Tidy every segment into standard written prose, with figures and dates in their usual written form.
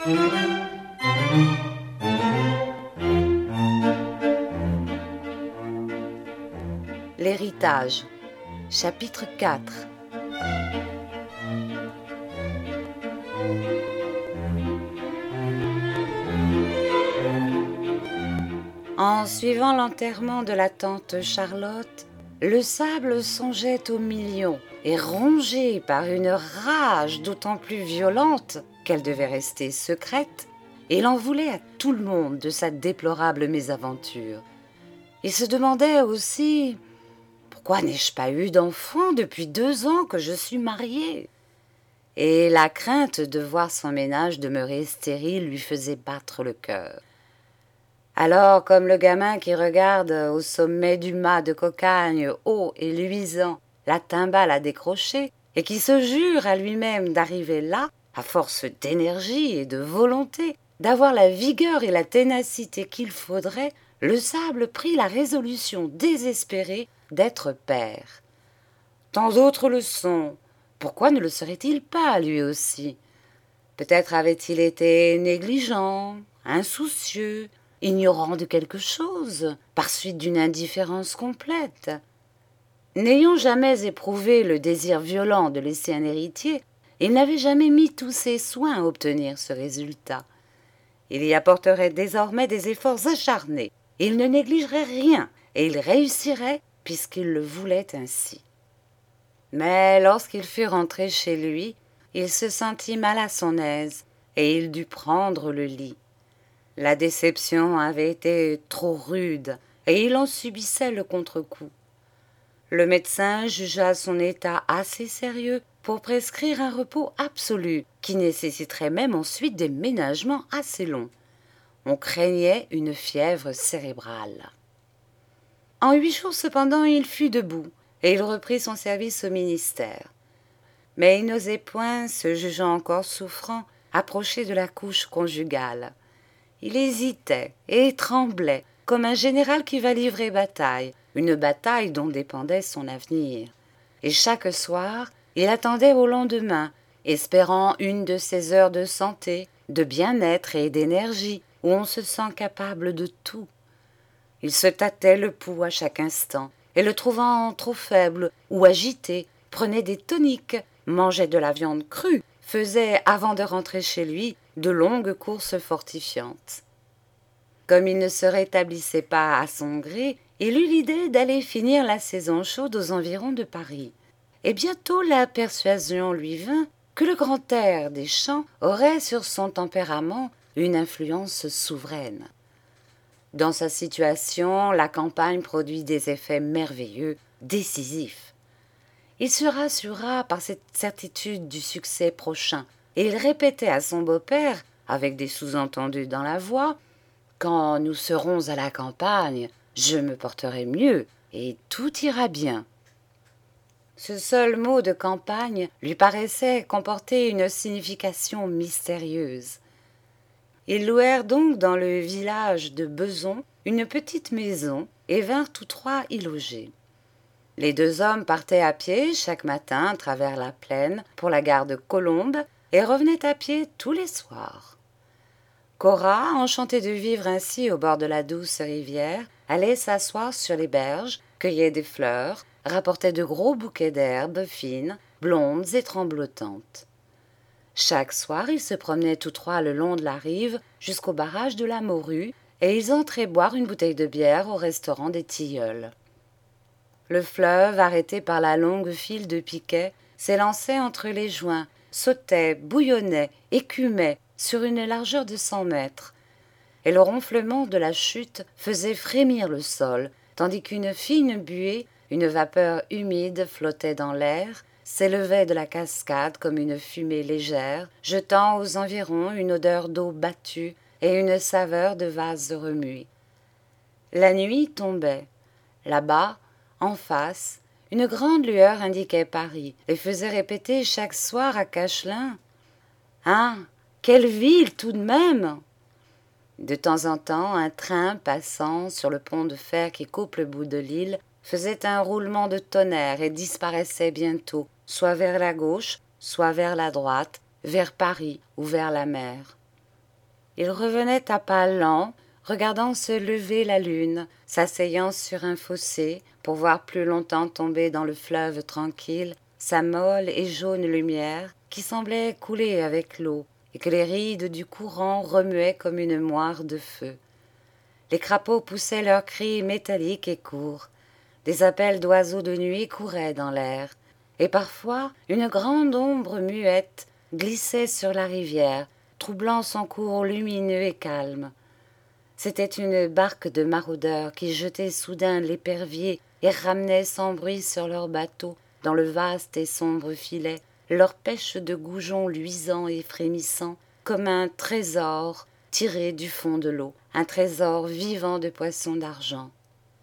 L'héritage, chapitre 4. En suivant l'enterrement de la tante Charlotte, le sable songeait aux millions et rongé par une rage d'autant plus violente qu'elle devait rester secrète, il en voulait à tout le monde de sa déplorable mésaventure. Il se demandait aussi « Pourquoi n'ai-je pas eu d'enfant depuis 2 ans que je suis mariée ?» Et la crainte de voir son ménage demeurer stérile lui faisait battre le cœur. Alors, comme le gamin qui regarde au sommet du mât de cocagne haut et luisant la timbale à décrocher et qui se jure à lui-même d'arriver là, à force d'énergie et de volonté, d'avoir la vigueur et la ténacité qu'il faudrait, le sable prit la résolution désespérée d'être père. Tant d'autres le sont, pourquoi ne le serait-il pas lui aussi? Peut-être avait-il été négligent, insoucieux, ignorant de quelque chose, par suite d'une indifférence complète. N'ayant jamais éprouvé le désir violent de laisser un héritier, il n'avait jamais mis tous ses soins à obtenir ce résultat. Il y apporterait désormais des efforts acharnés, il ne négligerait rien, et il réussirait puisqu'il le voulait ainsi. Mais lorsqu'il fut rentré chez lui, il se sentit mal à son aise, et il dut prendre le lit. La déception avait été trop rude, et il en subissait le contre-coup. Le médecin jugea son état assez sérieux pour prescrire un repos absolu, qui nécessiterait même ensuite des ménagements assez longs. On craignait une fièvre cérébrale. En 8 jours cependant, il fut debout, et il reprit son service au ministère. Mais il n'osait point, se jugeant encore souffrant, approcher de la couche conjugale. Il hésitait et tremblait, comme un général qui va livrer bataille, une bataille dont dépendait son avenir. Et chaque soir, il attendait au lendemain, espérant une de ces heures de santé, de bien-être et d'énergie, où on se sent capable de tout. Il se tâtait le pouls à chaque instant, et le trouvant trop faible ou agité, prenait des toniques, mangeait de la viande crue, faisait, avant de rentrer chez lui, de longues courses fortifiantes. Comme il ne se rétablissait pas à son gré, il eut l'idée d'aller finir la saison chaude aux environs de Paris. Et bientôt la persuasion lui vint que le grand air des champs aurait sur son tempérament une influence souveraine. Dans sa situation, la campagne produit des effets merveilleux, décisifs. Il se rassura par cette certitude du succès prochain, et il répétait à son beau-père, avec des sous-entendus dans la voix, « Quand nous serons à la campagne, je me porterai mieux, et tout ira bien. » Ce seul mot de campagne lui paraissait comporter une signification mystérieuse. Ils louèrent donc dans le village de Bezons une petite maison et vinrent tous 3 y loger. Les 2 hommes partaient à pied chaque matin à travers la plaine pour la gare de Colombes et revenaient à pied tous les soirs. Cora, enchantée de vivre ainsi au bord de la douce rivière, allait s'asseoir sur les berges, cueillait des fleurs, rapportait de gros bouquets d'herbes fines, blondes et tremblotantes. Chaque soir, ils se promenaient tous 3 le long de la rive jusqu'au barrage de la Morue et ils entraient boire une bouteille de bière au restaurant des Tilleuls. Le fleuve, arrêté par la longue file de piquets, s'élançait entre les joints, sautait, bouillonnait, écumait sur une largeur de 100 mètres. Et le ronflement de la chute faisait frémir le sol, tandis qu'une fine buée, une vapeur humide flottait dans l'air, s'élevait de la cascade comme une fumée légère, jetant aux environs une odeur d'eau battue et une saveur de vase remué. La nuit tombait. Là-bas, en face, une grande lueur indiquait Paris et faisait répéter chaque soir à Cachelin « Ah, quelle ville tout de même !» De temps en temps, un train passant sur le pont de fer qui coupe le bout de l'île faisait un roulement de tonnerre et disparaissait bientôt, soit vers la gauche, soit vers la droite, vers Paris ou vers la mer. Il revenait à pas lents, regardant se lever la lune, s'asseyant sur un fossé pour voir plus longtemps tomber dans le fleuve tranquille sa molle et jaune lumière qui semblait couler avec l'eau et que les rides du courant remuaient comme une moire de feu. Les crapauds poussaient leurs cris métalliques et courts. Des appels d'oiseaux de nuit couraient dans l'air, et parfois une grande ombre muette glissait sur la rivière, troublant son cours lumineux et calme. C'était une barque de maraudeurs qui jetait soudain l'épervier et ramenait sans bruit sur leur bateau, dans le vaste et sombre filet, leur pêche de goujon luisant et frémissant, comme un trésor tiré du fond de l'eau, un trésor vivant de poissons d'argent.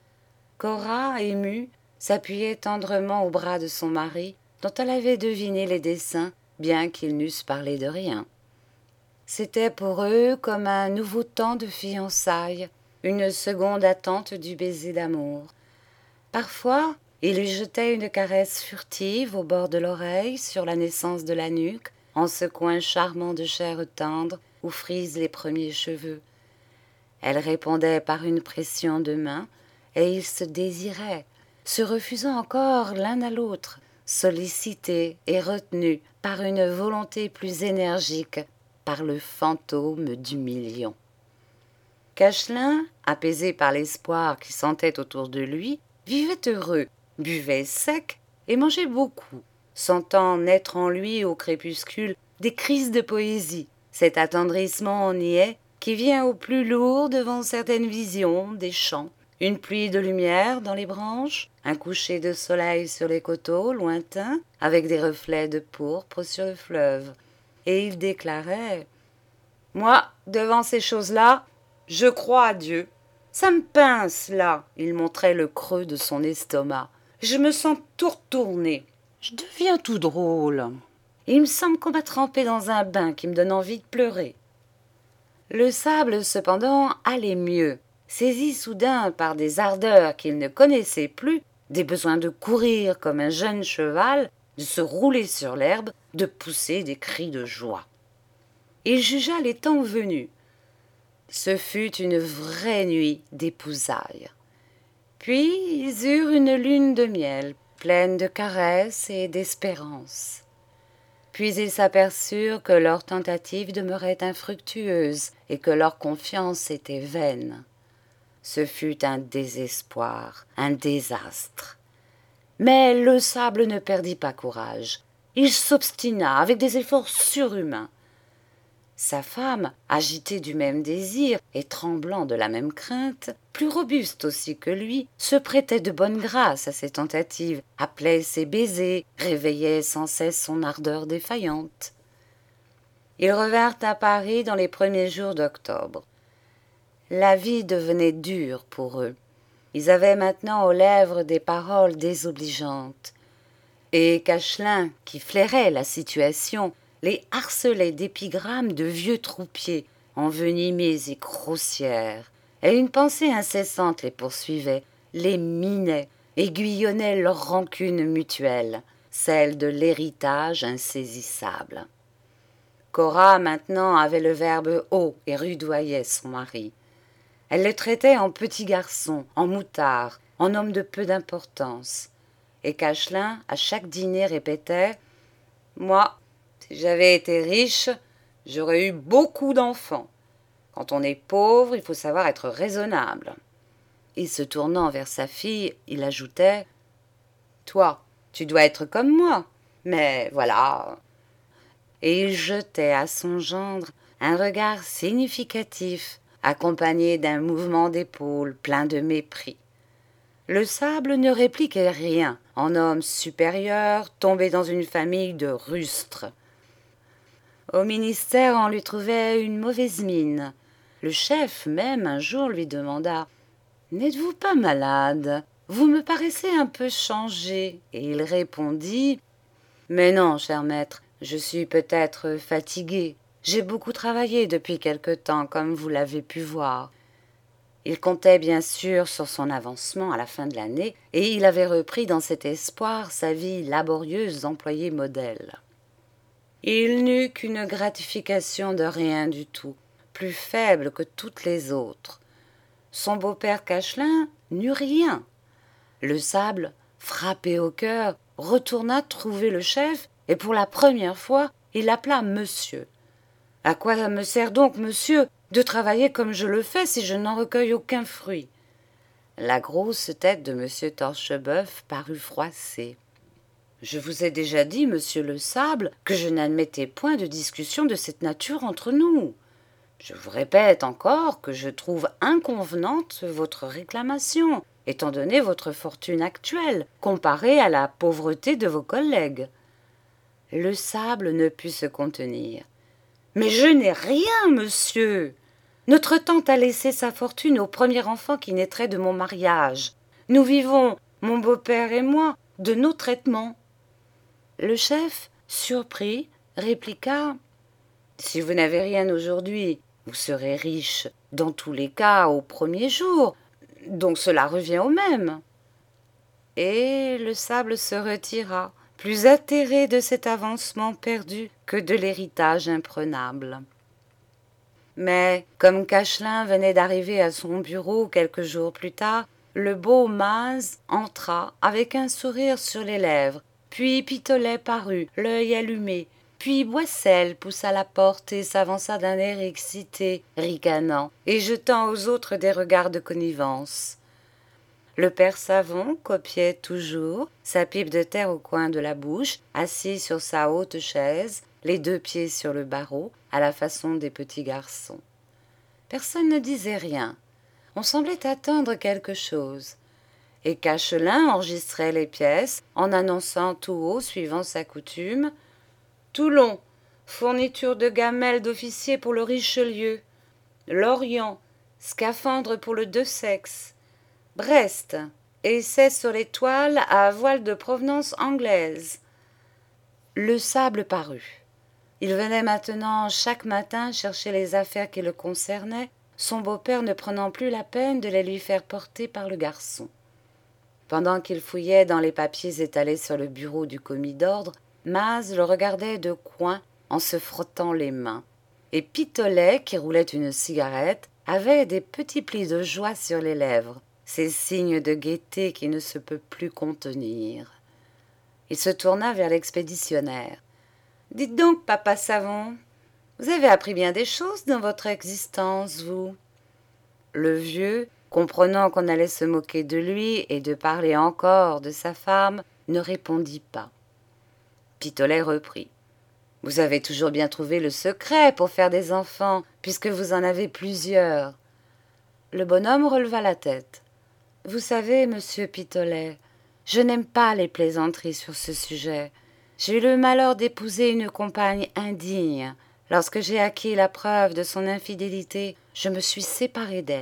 Cora, émue, s'appuyait tendrement au bras de son mari, dont elle avait deviné les desseins, bien qu'ils n'eussent parlé de rien. C'était pour eux comme un nouveau temps de fiançailles, une seconde attente du baiser d'amour. Parfois, il lui jetait une caresse furtive au bord de l'oreille, sur la naissance de la nuque, en ce coin charmant de chair tendre où frisent les premiers cheveux. Elle répondait par une pression de main, et ils se désiraient, se refusant encore l'un à l'autre, sollicités et retenus par une volonté plus énergique, par le fantôme du million. Cachelin, apaisé par l'espoir qui sentait autour de lui, vivait heureux, buvait sec et mangeait beaucoup, sentant naître en lui au crépuscule des crises de poésie, cet attendrissement niais qui vient au plus lourd devant certaines visions des champs, une pluie de lumière dans les branches, un coucher de soleil sur les coteaux lointains avec des reflets de pourpre sur le fleuve. Et il déclarait « Moi, devant ces choses-là, je crois à Dieu. Ça me pince, là !» Il montrait le creux de son estomac. « Je me sens tout retourné. Je deviens tout drôle. Il me semble qu'on m'a trempé dans un bain qui me donne envie de pleurer. » Le sable, cependant, allait mieux, saisi soudain par des ardeurs qu'il ne connaissait plus, des besoins de courir comme un jeune cheval, de se rouler sur l'herbe, de pousser des cris de joie. Il jugea les temps venus. Ce fut une vraie nuit d'épousailles. Puis ils eurent une lune de miel, pleine de caresses et d'espérance. Puis ils s'aperçurent que leur tentative demeurait infructueuse et que leur confiance était vaine. Ce fut un désespoir, un désastre. Mais le sable ne perdit pas courage. Il s'obstina avec des efforts surhumains. Sa femme, agitée du même désir et tremblant de la même crainte, plus robuste aussi que lui, se prêtait de bonne grâce à ses tentatives, appelait ses baisers, réveillait sans cesse son ardeur défaillante. Ils revinrent à Paris dans les premiers jours d'octobre. La vie devenait dure pour eux. Ils avaient maintenant aux lèvres des paroles désobligeantes. Et Cachelin, qui flairait la situation, les harcelait d'épigrammes de vieux troupiers, envenimés et grossières, et une pensée incessante les poursuivait, les minait, aiguillonnait leur rancune mutuelle, celle de l'héritage insaisissable. Cora, maintenant, avait le verbe haut et rudoyait son mari. Elle le traitait en petit garçon, en moutard, en homme de peu d'importance. Et Cachelin, à chaque dîner, répétait « Moi, si j'avais été riche, j'aurais eu beaucoup d'enfants. Quand on est pauvre, il faut savoir être raisonnable. » Et se tournant vers sa fille, il ajoutait « Toi, tu dois être comme moi, mais voilà. » Et il jetait à son gendre un regard significatif, accompagné d'un mouvement d'épaules plein de mépris. Le sable ne répliquait rien, en homme supérieur, tombé dans une famille de rustres. Au ministère, on lui trouvait une mauvaise mine. Le chef même, un jour, lui demanda « N'êtes-vous pas malade? Vous me paraissez un peu changé. » Et il répondit « Mais non, cher maître, je suis peut-être fatigué. J'ai beaucoup travaillé depuis quelque temps, comme vous l'avez pu voir. » Il comptait bien sûr sur son avancement à la fin de l'année, et il avait repris dans cet espoir sa vie laborieuse d'employé modèle. Il n'eut qu'une gratification de rien du tout, plus faible que toutes les autres. Son beau-père Cachelin n'eut rien. Le sable, frappé au cœur, retourna trouver le chef et pour la première fois, il l'appela monsieur. « À quoi me sert donc, monsieur, de travailler comme je le fais si je n'en recueille aucun fruit ?» La grosse tête de monsieur Torcheboeuf parut froissée. « Je vous ai déjà dit, monsieur le sable, que je n'admettais point de discussion de cette nature entre nous. Je vous répète encore que je trouve inconvenante votre réclamation, étant donné votre fortune actuelle, comparée à la pauvreté de vos collègues. » Le sable ne put se contenir. « Mais je n'ai rien, monsieur. Notre tante a laissé sa fortune au premier enfant qui naîtrait de mon mariage. Nous vivons, mon beau-père et moi, de nos traitements. » Le chef, surpris, répliqua « Si vous n'avez rien aujourd'hui, vous serez riche dans tous les cas au premier jour, donc cela revient au même. » Et le sable se retira, plus atterré de cet avancement perdu que de l'héritage imprenable. Mais, comme Cachelin venait d'arriver à son bureau quelques jours plus tard, le beau Maz entra avec un sourire sur les lèvres, puis Pitolet parut, l'œil allumé, puis Boissel poussa la porte et s'avança d'un air excité, ricanant, et jetant aux autres des regards de connivence. Le père Savon copiait toujours, sa pipe de terre au coin de la bouche, assis sur sa haute chaise, les deux pieds sur le barreau, à la façon des petits garçons. Personne ne disait rien. On semblait attendre quelque chose. Et Cachelin enregistrait les pièces en annonçant tout haut, suivant sa coutume, « Toulon, fourniture de gamelles d'officiers pour le Richelieu. Lorient, scaphandre pour le Deux-Sexes. Brest, essai sur les toiles à voile de provenance anglaise. » Le sable parut. Il venait maintenant chaque matin chercher les affaires qui le concernaient, son beau-père ne prenant plus la peine de les lui faire porter par le garçon. Pendant qu'il fouillait dans les papiers étalés sur le bureau du commis d'ordre, Maz le regardait de coin en se frottant les mains. Et Pitolet, qui roulait une cigarette, avait des petits plis de joie sur les lèvres, ces signes de gaieté qui ne se peut plus contenir. Il se tourna vers l'expéditionnaire. « Dites donc, papa Savon, vous avez appris bien des choses dans votre existence, vous. » Le vieux, comprenant qu'on allait se moquer de lui et de parler encore de sa femme, ne répondit pas. Pitolet reprit. « Vous avez toujours bien trouvé le secret pour faire des enfants, puisque vous en avez plusieurs. » Le bonhomme releva la tête. « Vous savez, monsieur Pitolet, je n'aime pas les plaisanteries sur ce sujet. J'ai eu le malheur d'épouser une compagne indigne. Lorsque j'ai acquis la preuve de son infidélité, je me suis séparé d'elle. »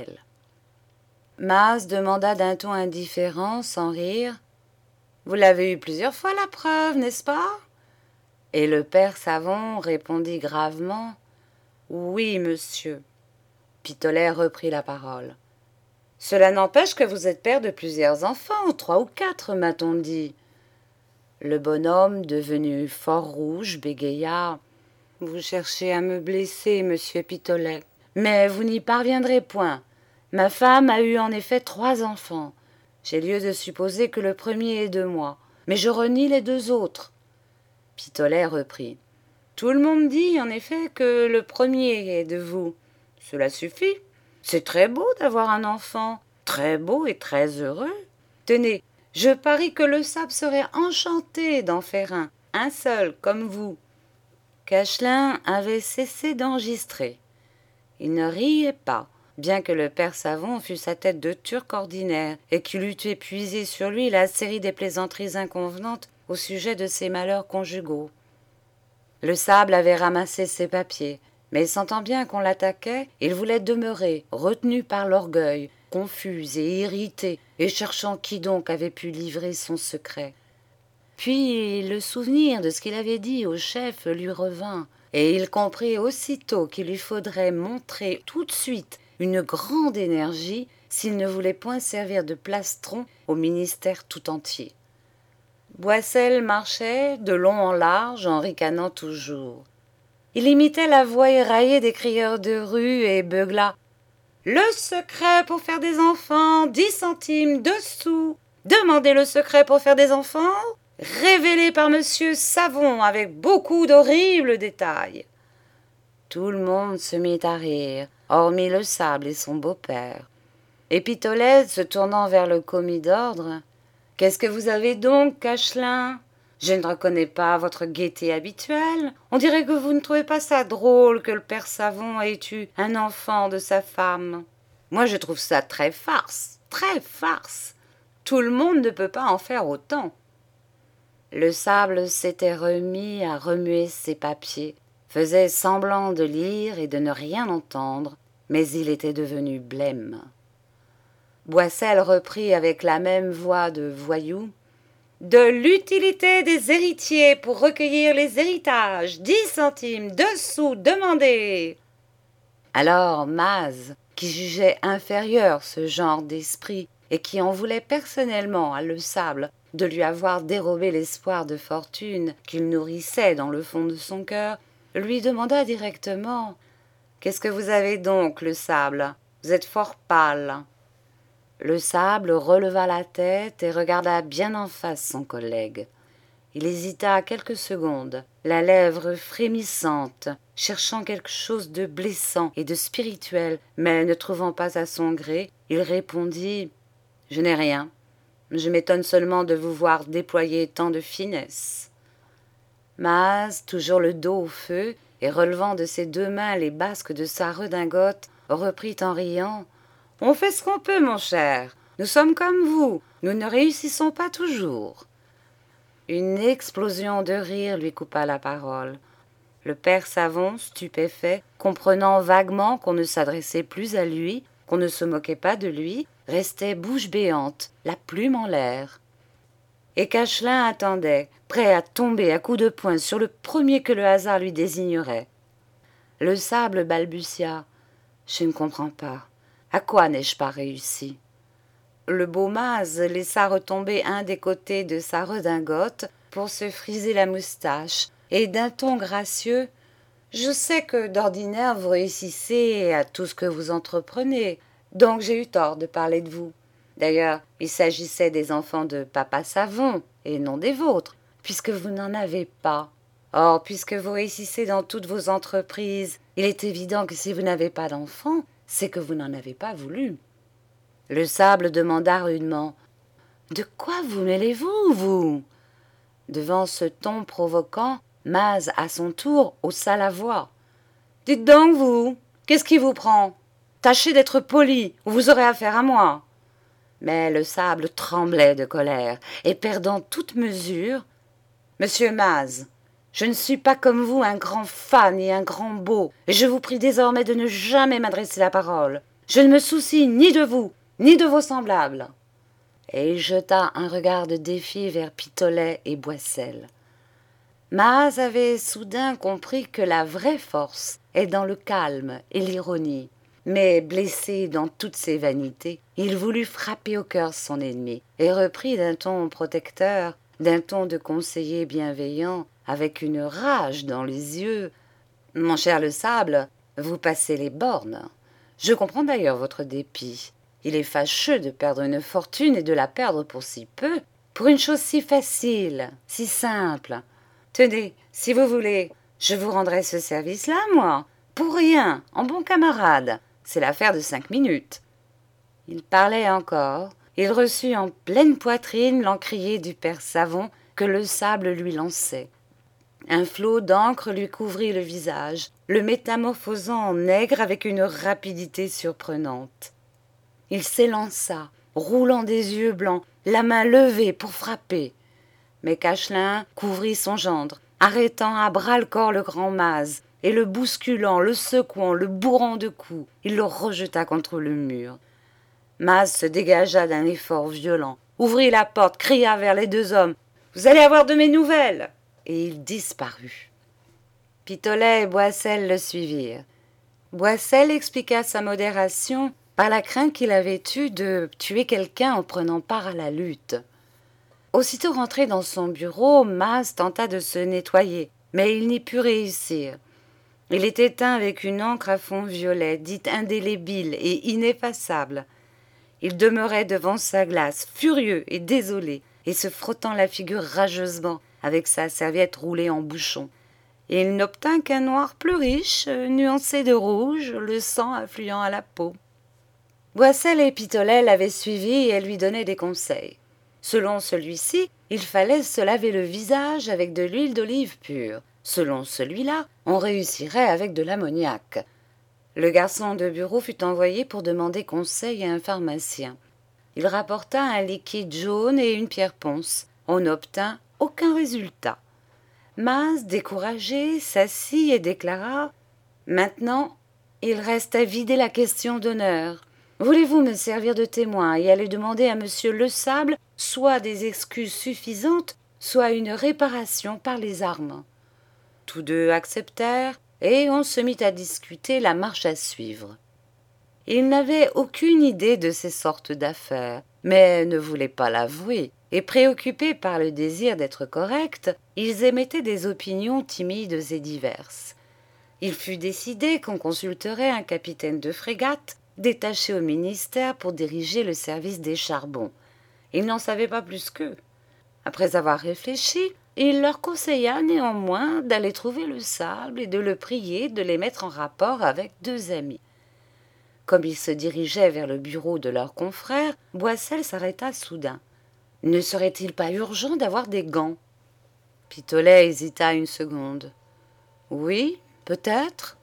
Maz demanda d'un ton indifférent, sans rire. « Vous l'avez eu plusieurs fois la preuve, n'est-ce pas ?» Et le père Savon répondit gravement. « Oui, monsieur. » Pitolet reprit la parole. « Cela n'empêche que vous êtes père de plusieurs enfants, 3 ou 4, m'a-t-on dit. » Le bonhomme, devenu fort rouge, bégaya. « Vous cherchez à me blesser, monsieur Pitolet, mais vous n'y parviendrez point. Ma femme a eu en effet 3 enfants. J'ai lieu de supposer que le premier est de moi, mais je renie les 2 autres. » Pitolet reprit. « Tout le monde dit, en effet, que le premier est de vous. Cela suffit. C'est très beau d'avoir un enfant, très beau et très heureux. Tenez, je parie que le sable serait enchanté d'en faire un seul, comme vous. » Cachelin avait cessé d'enregistrer. Il ne riait pas, bien que le père Savon fût sa tête de turc ordinaire et qu'il eût épuisé sur lui la série des plaisanteries inconvenantes au sujet de ses malheurs conjugaux. Le sable avait ramassé ses papiers, mais sentant bien qu'on l'attaquait, il voulait demeurer, retenu par l'orgueil, confus et irrité, et cherchant qui donc avait pu livrer son secret. Puis le souvenir de ce qu'il avait dit au chef lui revint, et il comprit aussitôt qu'il lui faudrait montrer tout de suite une grande énergie s'il ne voulait point servir de plastron au ministère tout entier. Boissel marchait de long en large en ricanant toujours. Il imitait la voix éraillée des crieurs de rue et beugla. Le secret pour faire des enfants, 10 centimes, 2 sous. Demandez le secret pour faire des enfants, révélé par monsieur Savon avec beaucoup d'horribles détails. Tout le monde se mit à rire, hormis le sable et son beau-père. Et Pitolette, se tournant vers le commis d'ordre, « Qu'est-ce que vous avez donc, Cachelin ? Je ne reconnais pas votre gaieté habituelle. On dirait que vous ne trouvez pas ça drôle que le père Savon ait eu un enfant de sa femme. Moi, je trouve ça très farce, très farce. Tout le monde ne peut pas en faire autant. » Le sable s'était remis à remuer ses papiers, faisait semblant de lire et de ne rien entendre, mais il était devenu blême. Boissel reprit avec la même voix de voyou. « De l'utilité des héritiers pour recueillir les héritages, 10 centimes, 2 sous, demandez !» Alors Maz, qui jugeait inférieur ce genre d'esprit et qui en voulait personnellement à Le Sable de lui avoir dérobé l'espoir de fortune qu'il nourrissait dans le fond de son cœur, lui demanda directement « Qu'est-ce que vous avez donc, Le Sable ? Vous êtes fort pâle. » Le Sable releva la tête et regarda bien en face son collègue. Il hésita quelques secondes, la lèvre frémissante, cherchant quelque chose de blessant et de spirituel, mais ne trouvant pas à son gré, il répondit « Je n'ai rien. Je m'étonne seulement de vous voir déployer tant de finesse. » Maz, toujours le dos au feu et relevant de ses 2 mains les basques de sa redingote, reprit en riant « On fait ce qu'on peut, mon cher. Nous sommes comme vous. Nous ne réussissons pas toujours. » Une explosion de rire lui coupa la parole. Le père Savon, stupéfait, comprenant vaguement qu'on ne s'adressait plus à lui, qu'on ne se moquait pas de lui, restait bouche béante, la plume en l'air. Et Cachelin attendait, prêt à tomber à coups de poing sur le premier que le hasard lui désignerait. Le Sable balbutia. « Je ne comprends pas. À quoi n'ai-je pas réussi ?» Le beau Maz laissa retomber un des côtés de sa redingote pour se friser la moustache, et d'un ton gracieux « Je sais que d'ordinaire vous réussissez à tout ce que vous entreprenez, donc j'ai eu tort de parler de vous. D'ailleurs, il s'agissait des enfants de papa Savon, et non des vôtres, puisque vous n'en avez pas. Or, puisque vous réussissez dans toutes vos entreprises, il est évident que si vous n'avez pas d'enfants, c'est que vous n'en avez pas voulu. » Le Sable demanda rudement « De quoi vous mêlez-vous, vous ?» Devant ce ton provoquant, Maz, à son tour, haussa la voix. « Dites donc, vous, qu'est-ce qui vous prend ? Tâchez d'être poli, ou vous aurez affaire à moi. » Mais le Sable tremblait de colère, et perdant toute mesure, « Monsieur Maz, je ne suis pas comme vous un grand fan et un grand beau, et je vous prie désormais de ne jamais m'adresser la parole. Je ne me soucie ni de vous, ni de vos semblables. » Et il jeta un regard de défi vers Pitolet et Boissel. Maz avait soudain compris que la vraie force est dans le calme et l'ironie, mais blessé dans toutes ses vanités, il voulut frapper au cœur son ennemi, et reprit d'un ton protecteur, d'un ton de conseiller bienveillant, avec une rage dans les yeux. « Mon cher Le Sable, vous passez les bornes. Je comprends d'ailleurs votre dépit. Il est fâcheux de perdre une fortune et de la perdre pour si peu, pour une chose si facile, si simple. Tenez, si vous voulez, je vous rendrai ce service-là, moi, pour rien, en bon camarade. C'est l'affaire de 5 minutes. » Il parlait encore. Il reçut en pleine poitrine l'encrier du père Savon que Le Sable lui lançait. Un flot d'encre lui couvrit le visage, le métamorphosant en nègre avec une rapidité surprenante. Il s'élança, roulant des yeux blancs, la main levée pour frapper. Mais Cachelin couvrit son gendre, arrêtant à bras-le-corps le grand Maz, et le bousculant, le secouant, le bourrant de coups, il le rejeta contre le mur. Maz se dégagea d'un effort violent, ouvrit la porte, cria vers les 2 hommes « Vous allez avoir de mes nouvelles !» et il disparut. Pitolet et Boissel le suivirent. Boissel expliqua sa modération par la crainte qu'il avait eue de tuer quelqu'un en prenant part à la lutte. Aussitôt rentré dans son bureau, Maz tenta de se nettoyer, mais il n'y put réussir. Il était teint avec une encre à fond violet, dite indélébile et ineffaçable. Il demeurait devant sa glace, furieux et désolé, et se frottant la figure rageusement avec sa serviette roulée en bouchon. Et il n'obtint qu'un noir plus riche, nuancé de rouge, le sang affluant à la peau. Boissel et Pitolet l'avaient suivi et lui donnaient des conseils. Selon celui-ci, il fallait se laver le visage avec de l'huile d'olive pure. Selon celui-là, on réussirait avec de l'ammoniac. Le garçon de bureau fut envoyé pour demander conseil à un pharmacien. Il rapporta un liquide jaune et une pierre ponce. On n'obtint aucun résultat. Mas, découragé, s'assit et déclara « Maintenant, il reste à vider la question d'honneur. Voulez-vous me servir de témoin et aller demander à monsieur Le Sable soit des excuses suffisantes, soit une réparation par les armes ?» Tous deux acceptèrent, et on se mit à discuter la marche à suivre. Ils n'avaient aucune idée de ces sortes d'affaires, mais ne voulaient pas l'avouer, et préoccupés par le désir d'être corrects, ils émettaient des opinions timides et diverses. Il fut décidé qu'on consulterait un capitaine de frégate détaché au ministère pour diriger le service des charbons. Il n'en savait pas plus qu'eux. Après avoir réfléchi, il leur conseilla néanmoins d'aller trouver Le Sable et de le prier de les mettre en rapport avec deux amis. Comme ils se dirigeaient vers le bureau de leur confrère, Boissel s'arrêta soudain. Ne serait-il pas urgent d'avoir des gants ? Pitolet hésita une seconde. Oui, peut-être.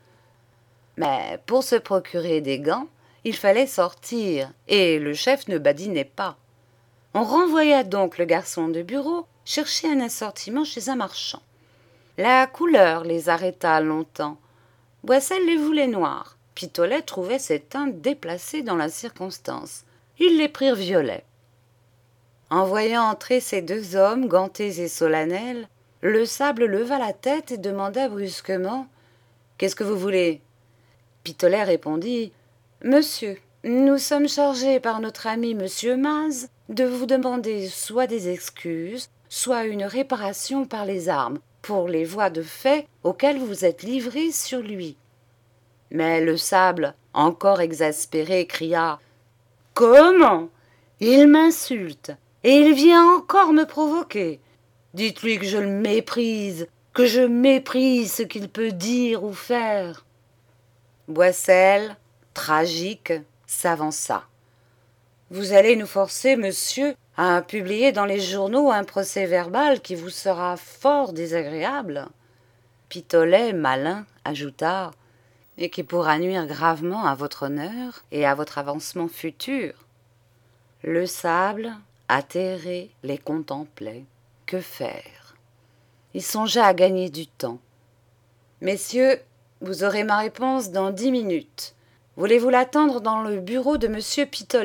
Mais pour se procurer des gants, il fallait sortir, et le chef ne badinait pas. On renvoya donc le garçon de bureau chercher un assortiment chez un marchand. La couleur les arrêta longtemps. Boissel les voulait noirs. Pitolet trouvait ces teints déplacés dans la circonstance. Ils les prirent violets. En voyant entrer ces deux hommes gantés et solennels, Le Sable leva la tête et demanda brusquement « Qu'est-ce que vous voulez ?» Pitolet répondit « Monsieur, nous sommes chargés par notre ami monsieur Maz de vous demander soit des excuses, soit une réparation par les armes pour les voies de fait auxquelles vous êtes livrés sur lui. » Mais Le Sable, encore exaspéré, cria « Comment ? Il m'insulte, et il vient encore me provoquer. Dites-lui que je le méprise, que je méprise ce qu'il peut dire ou faire. » Boissel, tragique, s'avança. « Vous allez nous forcer, monsieur, à publier dans les journaux un procès-verbal qui vous sera fort désagréable. » Pitolet, malin, ajouta « et qui pourra nuire gravement à votre honneur et à votre avancement futur. » Le Sable, atterré, les contemplait. Que faire ? Il songea à gagner du temps. « Messieurs, vous aurez ma réponse dans 10 minutes. Voulez-vous l'attendre dans le bureau de monsieur Pitolet ?»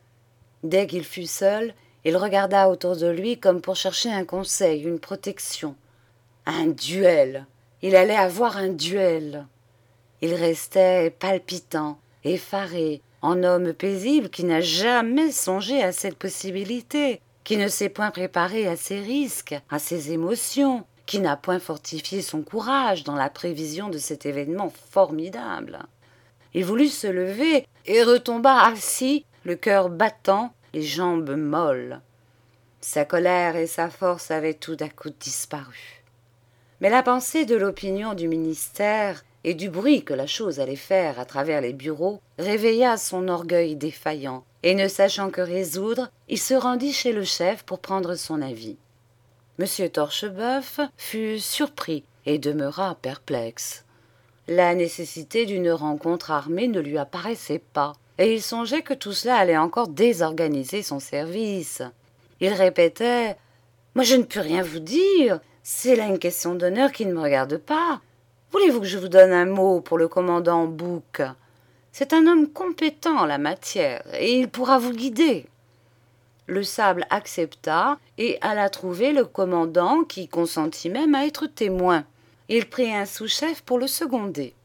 Dès qu'il fut seul, il regarda autour de lui comme pour chercher un conseil, une protection. Un duel. Il allait avoir un duel. Il restait palpitant, effaré, en homme paisible qui n'a jamais songé à cette possibilité, qui ne s'est point préparé à ses risques, à ses émotions, qui n'a point fortifié son courage dans la prévision de cet événement formidable. Il voulut se lever et retomba assis, le cœur battant, les jambes molles. Sa colère et sa force avaient tout à coup disparu. Mais la pensée de l'opinion du ministère et du bruit que la chose allait faire à travers les bureaux réveilla son orgueil défaillant, et ne sachant que résoudre, il se rendit chez le chef pour prendre son avis. M. Torcheboeuf fut surpris et demeura perplexe. La nécessité d'une rencontre armée ne lui apparaissait pas, et il songeait que tout cela allait encore désorganiser son service. Il répétait « Moi je ne peux rien vous dire, c'est là une question d'honneur qui ne me regarde pas. Voulez-vous que je vous donne un mot pour le commandant Bouc ? C'est un homme compétent en la matière, et il pourra vous guider. » Le Sable accepta et alla trouver le commandant qui consentit même à être témoin. Il prit un sous-chef pour le seconder.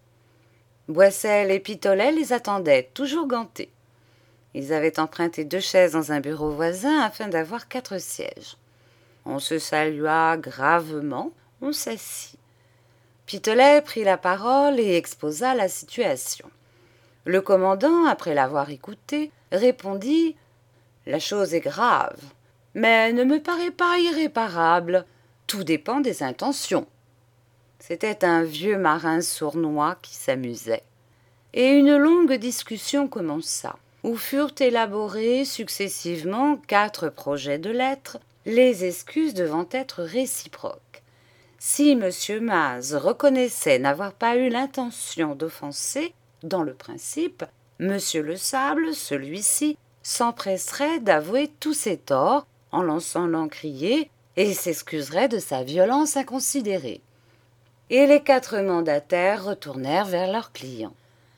Boissel et Pitolet les attendaient, toujours gantés. Ils avaient emprunté 2 chaises dans un bureau voisin afin d'avoir 4 sièges. On se salua gravement, on s'assit. Pithelet prit la parole et exposa la situation. Le commandant, après l'avoir écouté, répondit « La chose est grave, mais ne me paraît pas irréparable. Tout dépend des intentions. » C'était un vieux marin sournois qui s'amusait. Et une longue discussion commença, où furent élaborés successivement 4 projets de lettres, les excuses devant être réciproques. Si M. Maz reconnaissait n'avoir pas eu l'intention d'offenser, dans le principe, M. Le Sable, celui-ci, s'empresserait d'avouer tous ses torts en lançant l'encrier et s'excuserait de sa violence inconsidérée. Et les 4 mandataires retournèrent vers leurs clients.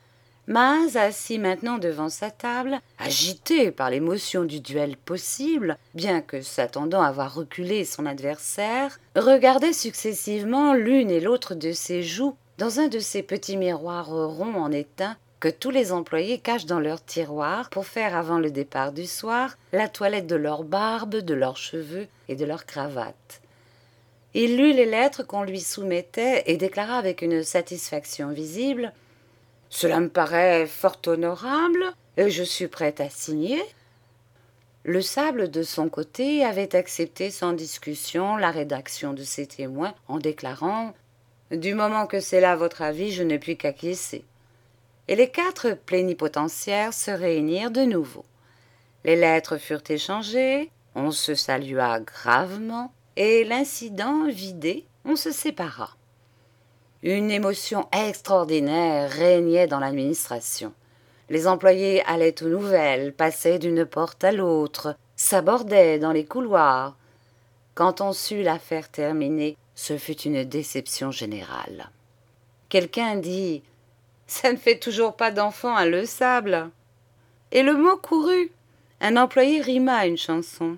Maz, assis maintenant devant sa table, agité par l'émotion du duel possible, bien que s'attendant à voir reculer son adversaire, regardait successivement l'une et l'autre de ses joues dans un de ces petits miroirs ronds en étain que tous les employés cachent dans leurs tiroirs pour faire avant le départ du soir la toilette de leur barbe, de leurs cheveux et de leurs cravates. Il lut les lettres qu'on lui soumettait et déclara avec une satisfaction visible « Cela me paraît fort honorable et je suis prêt à signer. » Le Sable, de son côté, avait accepté sans discussion la rédaction de ses témoins en déclarant « Du moment que c'est là votre avis, je ne puis qu'acquiescer. » Et les 4 plénipotentiaires se réunirent de nouveau. Les lettres furent échangées, on se salua gravement, et l'incident vidé, on se sépara. Une émotion extraordinaire régnait dans l'administration. Les employés allaient aux nouvelles, passaient d'une porte à l'autre, s'abordaient dans les couloirs. Quand on sut l'affaire terminée, ce fut une déception générale. Quelqu'un dit « Ça ne fait toujours pas d'enfant à Le Sable !» Et le mot courut. Un employé rima une chanson.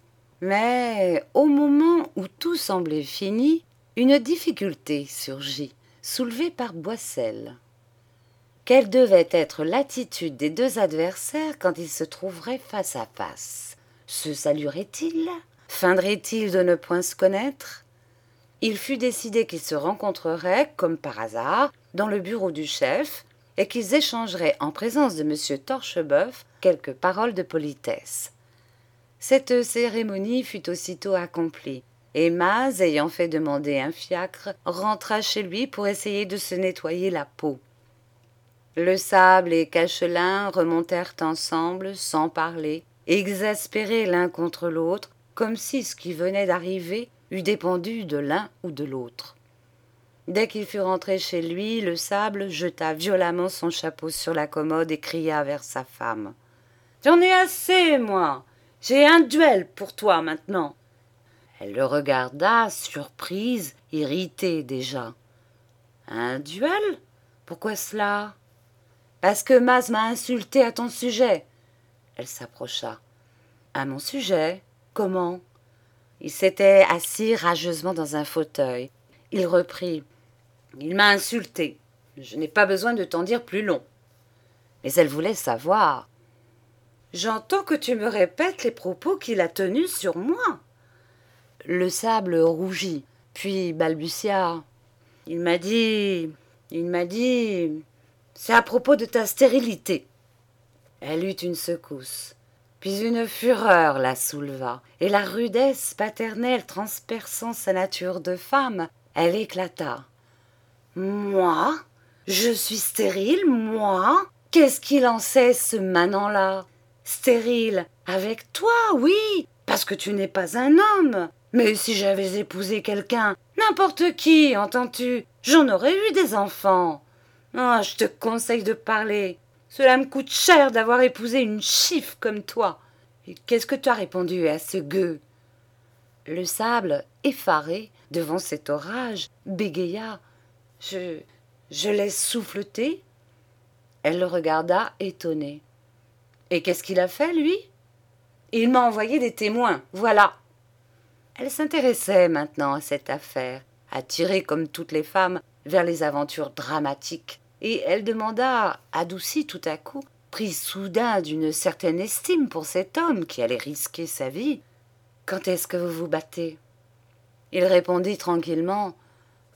Mais au moment où tout semblait fini, une difficulté surgit, soulevée par Boissel. Quelle devait être l'attitude des 2 adversaires quand ils se trouveraient face à face? Se salueraient-ils? Feindraient-ils de ne point se connaître? Il fut décidé qu'ils se rencontreraient, comme par hasard, dans le bureau du chef, et qu'ils échangeraient en présence de M. Torcheboeuf quelques paroles de politesse. Cette cérémonie fut aussitôt accomplie, et Maz, ayant fait demander un fiacre, rentra chez lui pour essayer de se nettoyer la peau. Le Sable et Cachelin remontèrent ensemble, sans parler, exaspérés l'un contre l'autre, comme si ce qui venait d'arriver eût dépendu de l'un ou de l'autre. Dès qu'il fut rentré chez lui, Le Sable jeta violemment son chapeau sur la commode et cria vers sa femme. « J'en ai assez, moi! J'ai un duel pour toi maintenant. » Elle le regarda, surprise, irritée déjà. « Un duel? Pourquoi cela? »« Parce que Maz m'a insulté à ton sujet. » Elle s'approcha. « À mon sujet? Comment ?» Il s'était assis rageusement dans un fauteuil. Il reprit. « Il m'a insulté. Je n'ai pas besoin de t'en dire plus long. » Mais elle voulait savoir. « J'entends que tu me répètes les propos qu'il a tenus sur moi. » Le Sable rougit, puis balbutia. « Il m'a dit, c'est à propos de ta stérilité. » Elle eut une secousse, puis une fureur la souleva, et la rudesse paternelle transperçant sa nature de femme, elle éclata. « Moi? Je suis stérile, moi? Qu'est-ce qu'il en sait, ce manant-là? Stérile, avec toi, oui, parce que tu n'es pas un homme. Mais si j'avais épousé quelqu'un, n'importe qui, entends-tu, j'en aurais eu des enfants. Ah, je te conseille de parler. Cela me coûte cher d'avoir épousé une chiffe comme toi. Et qu'est-ce que tu as répondu à ce gueux? » Le Sable, effaré devant cet orage, bégaya. « Je laisse souffleter. » Elle le regarda étonnée. « Et qu'est-ce qu'il a fait, lui? »« Il m'a envoyé des témoins, voilà. » Elle s'intéressait maintenant à cette affaire, attirée comme toutes les femmes vers les aventures dramatiques, et elle demanda, adoucie tout à coup, prise soudain d'une certaine estime pour cet homme qui allait risquer sa vie. « Quand est-ce que vous vous battez ?» Il répondit tranquillement. «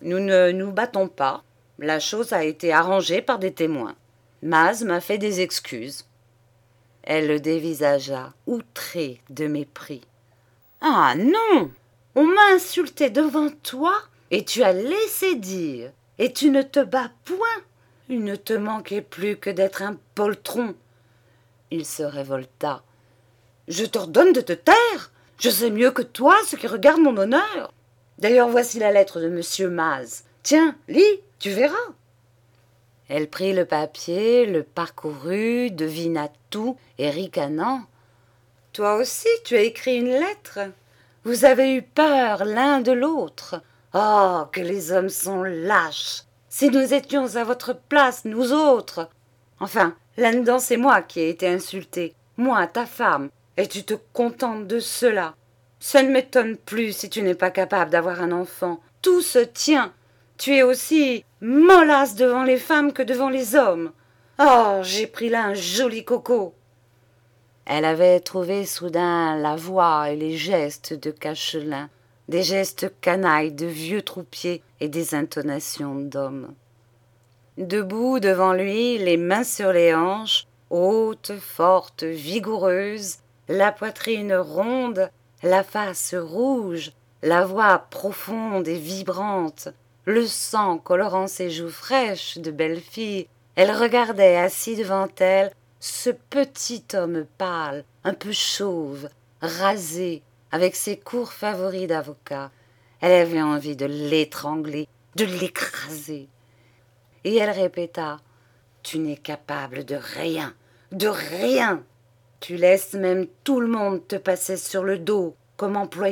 Nous ne nous battons pas. La chose a été arrangée par des témoins. Maz m'a fait des excuses. » Elle le dévisagea, outrée de mépris. « Ah non! On m'a insulté devant toi et tu as laissé dire. Et tu ne te bats point. Il ne te manquait plus que d'être un poltron. » Il se révolta. « Je t'ordonne de te taire. Je sais mieux que toi ce qui regarde mon honneur. D'ailleurs, voici la lettre de monsieur Maz. Tiens, lis, tu verras. » Elle prit le papier, le parcourut, devina tout et ricanant. « Toi aussi, tu as écrit une lettre. Vous avez eu peur l'un de l'autre. Oh, que les hommes sont lâches. Si nous étions à votre place, nous autres. Enfin, là-dedans, c'est moi qui ai été insultée, moi, ta femme, et tu te contentes de cela. Ça ne m'étonne plus si tu n'es pas capable d'avoir un enfant. Tout se tient. Tu es aussi mollasse devant les femmes que devant les hommes. Oh, j'ai pris là un joli coco. » Elle avait trouvé soudain la voix et les gestes de Cachelin, des gestes canailles de vieux troupiers et des intonations d'homme. Debout devant lui, les mains sur les hanches, haute, forte, vigoureuse, la poitrine ronde, la face rouge, la voix profonde et vibrante, le sang colorant ses joues fraîches de belle fille, elle regardait assis devant elle ce petit homme pâle, un peu chauve, rasé, avec ses courts favoris d'avocat. Elle avait envie de l'étrangler, de l'écraser. Et elle répéta « Tu n'es capable de rien, de rien. Tu laisses même tout le monde te passer sur le dos, comme employé. »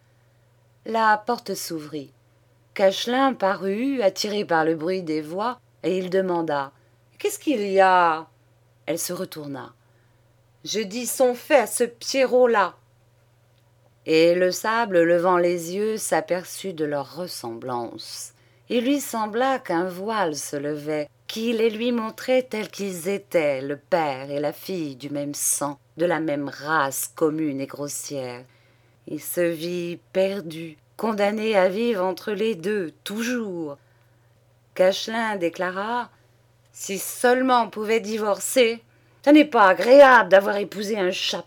La porte s'ouvrit. Cachelin parut, attiré par le bruit des voix, et il demanda « Qu'est-ce qu'il y a ?» Elle se retourna. « Je dis son fait à ce Pierrot-là. » Et le sable, levant les yeux, s'aperçut de leur ressemblance. Il lui sembla qu'un voile se levait, qui les lui montrait tels qu'ils étaient, le père et la fille du même sang, de la même race commune et grossière. Il se vit perdu, condamné à vivre entre les deux, toujours. Cachelin déclara « Si seulement on pouvait divorcer, ça n'est pas agréable d'avoir épousé un chapon. »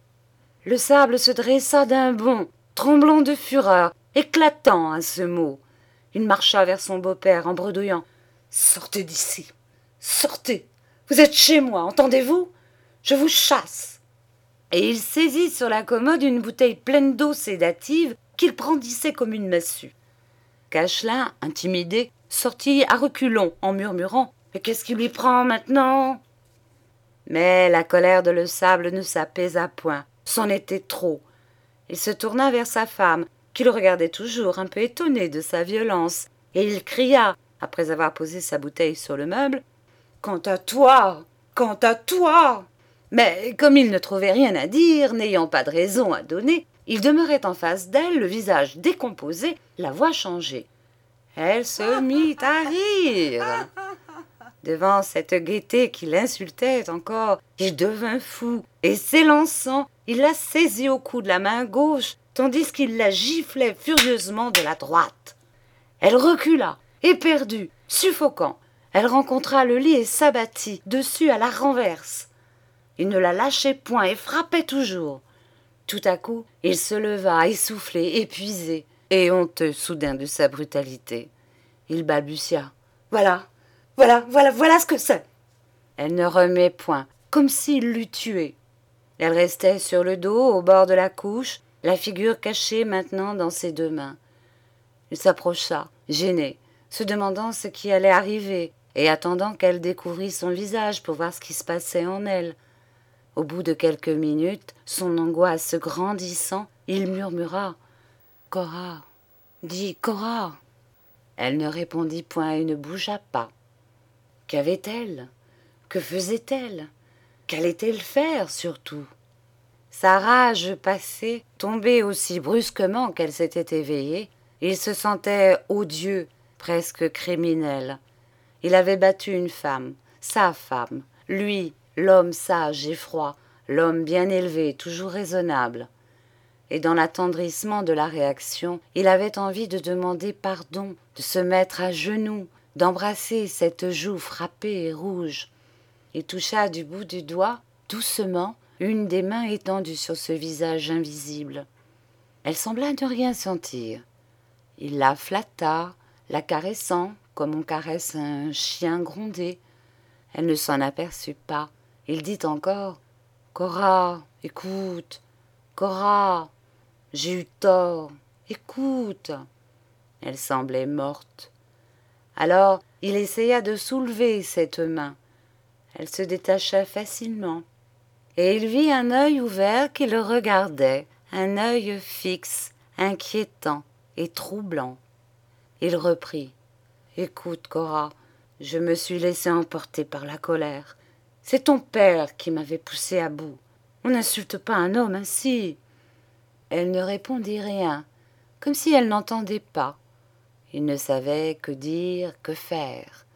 Le sable se dressa d'un bond, tremblant de fureur, éclatant à ce mot. Il marcha vers son beau-père en bredouillant « Sortez d'ici, sortez, vous êtes chez moi, entendez-vous? Je vous chasse !» Et il saisit sur la commode une bouteille pleine d'eau sédative qu'il brandissait comme une massue. Cachelin, intimidé, sortit à reculons en murmurant « Mais qu'est-ce qui lui prend maintenant ?» Mais la colère de Le Sable ne s'apaisa point, c'en était trop. Il se tourna vers sa femme, qui le regardait toujours, un peu étonné de sa violence, et il cria, après avoir posé sa bouteille sur le meuble, « Quant à toi, quant à toi !» Mais comme il ne trouvait rien à dire, n'ayant pas de raison à donner, il demeurait en face d'elle, le visage décomposé, la voix changée. Elle se mit à rire. Devant cette gaieté qui l'insultait encore, il devint fou, et s'élançant, il la saisit au cou de la main gauche, tandis qu'il la giflait furieusement de la droite. Elle recula, éperdue, suffocant. Elle rencontra le lit et s'abattit dessus à la renverse. Il ne la lâchait point et frappait toujours. Tout à coup, il se leva, essoufflé, épuisé, et honteux soudain de sa brutalité. Il balbutia. « Voilà ce que c'est !» Elle ne remuait point, comme s'il l'eût tuée. Elle restait sur le dos, au bord de la couche, la figure cachée maintenant dans ses deux mains. Il s'approcha, gêné, se demandant ce qui allait arriver, et attendant qu'elle découvrît son visage pour voir ce qui se passait en elle. Au bout de quelques minutes, son angoisse grandissant, il murmura « Cora, dis Cora !» Elle ne répondit point et ne bougea pas. Qu'avait-elle? Que faisait-elle? Qu'allait-elle faire, surtout? Sa rage passée, tombée aussi brusquement qu'elle s'était éveillée, il se sentait odieux, presque criminel. Il avait battu une femme, sa femme, lui, l'homme sage et froid, l'homme bien élevé, toujours raisonnable. et dans l'attendrissement de la réaction, il avait envie de demander pardon, de se mettre à genoux, d'embrasser cette joue frappée et rouge. Il toucha du bout du doigt, doucement, une des mains étendues sur ce visage invisible. Elle sembla ne rien sentir. Il la flatta, la caressant comme on caresse un chien grondé. Elle ne s'en aperçut pas. Il dit encore « Cora, écoute, Cora, j'ai eu tort, écoute !» Elle semblait morte. Alors il essaya de soulever cette main. Elle se détacha facilement. Et il vit un œil ouvert qui le regardait, un œil fixe, inquiétant et troublant. Il reprit « Écoute, Cora, je me suis laissé emporter par la colère. C'est ton père qui m'avait poussé à bout. On n'insulte pas un homme ainsi. » Elle ne répondit rien, comme si elle n'entendait pas. Il ne savait que dire, que faire.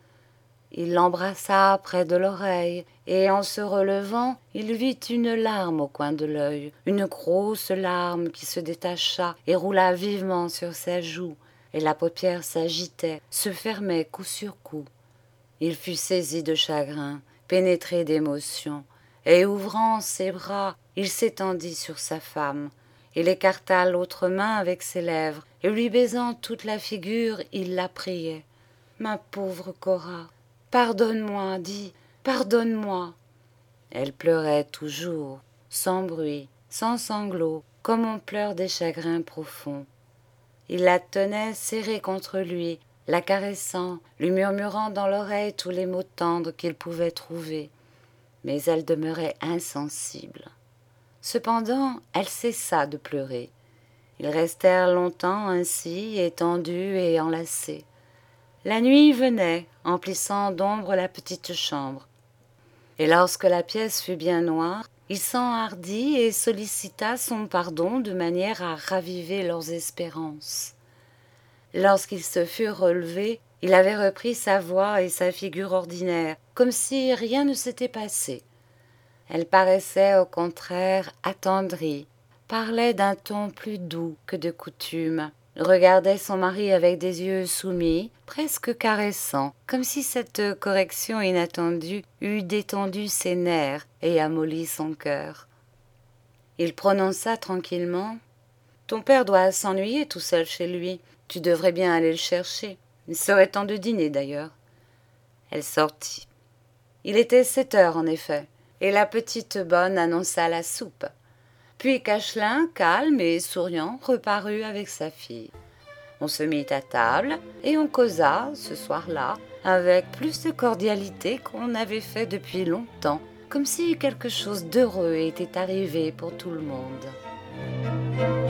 Il l'embrassa près de l'oreille, et en se relevant, il vit une larme au coin de l'œil, une grosse larme qui se détacha et roula vivement sur sa joue, et la paupière s'agitait, se fermait coup sur coup. Il fut saisi de chagrin, pénétré d'émotion, et ouvrant ses bras, il s'étendit sur sa femme. Il écarta l'autre main avec ses lèvres, et lui baisant toute la figure, il la priait. « Ma pauvre Cora, pardonne-moi, dis, pardonne-moi. » Elle pleurait toujours, sans bruit, sans sanglots, comme on pleure des chagrins profonds. Il la tenait serrée contre lui, la caressant, lui murmurant dans l'oreille tous les mots tendres qu'il pouvait trouver. Mais elle demeurait insensible. Cependant, elle cessa de pleurer. Ils restèrent longtemps ainsi, étendus et enlacés. La nuit venait, emplissant d'ombre la petite chambre. Et lorsque la pièce fut bien noire, il s'enhardit et sollicita son pardon de manière à raviver leurs espérances. Lorsqu'ils se furent relevés, il avait repris sa voix et sa figure ordinaire, comme si rien ne s'était passé. Elle paraissait au contraire attendrie, parlait d'un ton plus doux que de coutume, regardait son mari avec des yeux soumis, presque caressants, comme si cette correction inattendue eût détendu ses nerfs et amolli son cœur. Il prononça tranquillement « Ton père doit s'ennuyer tout seul chez lui. Tu devrais bien aller le chercher. Il serait temps de dîner d'ailleurs. » Elle sortit. Il était 7 heures en effet, et la petite bonne annonça la soupe. Puis Cachelin, calme et souriant, reparut avec sa fille. On se mit à table et on causa, ce soir-là, avec plus de cordialité qu'on n'avait fait depuis longtemps, comme si quelque chose d'heureux était arrivé pour tout le monde.